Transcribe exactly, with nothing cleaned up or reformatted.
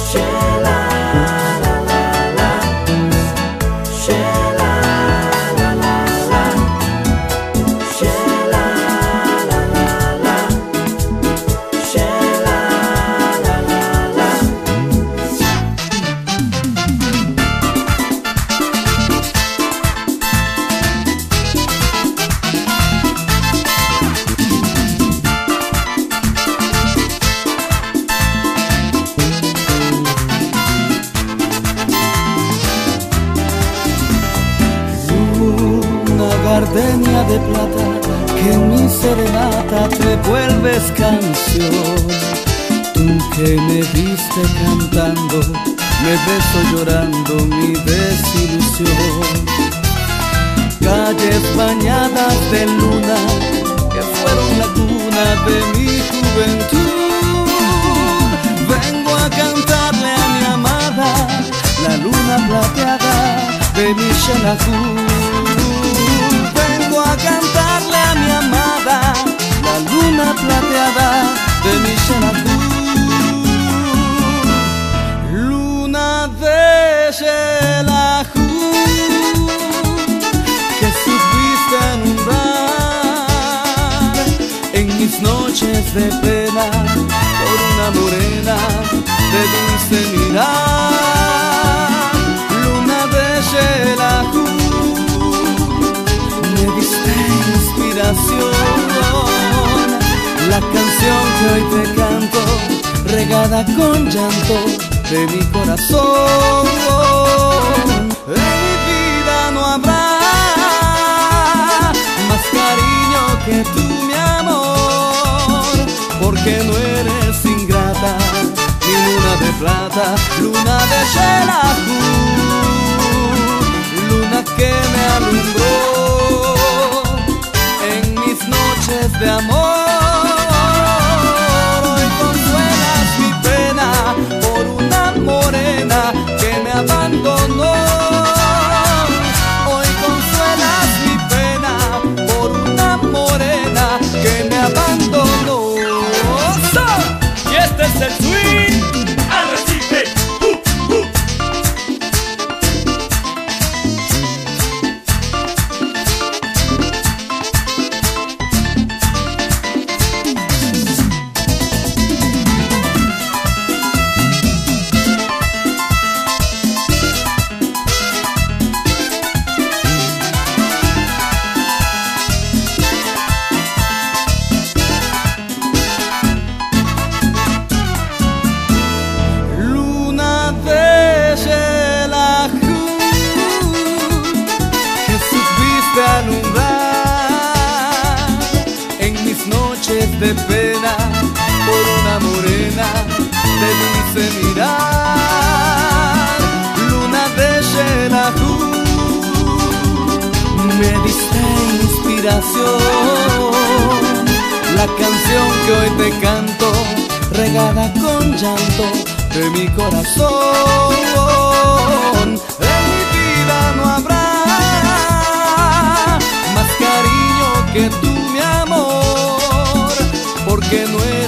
gardenia de plata, que en mi serenata te vuelves canción. Tú que me viste cantando, me beso llorando mi desilusión. Calles bañadas de luna, que fueron la cuna de mi juventud. Vengo a cantarle a mi amada, la luna plateada de mi Xelajú. Vengo a cantarle a mi amada, la luna plateada de mi Xelajú. Luna de Xelajú, que supiste alumbrar en mis noches de pena por una morena de dulce mirar. Luna de Xelajú, me diste inspiración, la canción que hoy te canto, regada con llanto de mi corazón. En mi vida no habrá más cariño que tú, mi amor, porque no eres ingrata, ni luna de plata, luna de Xelajú, luna que me alumbró en mis noches de amor. Hoy consuelas mi pena por una morena que me abandonó. Hoy consuelas mi pena por una morena que me abandonó. Y este es el swing Arrecife. Uh, uh. Alumbrar en mis noches de pena por una morena de dulce mirar. Luna de Xelajú, me diste inspiración, la canción que hoy te canto, regada con llanto de mi corazón. En mi vida no habrá que tú, mi amor, porque no eres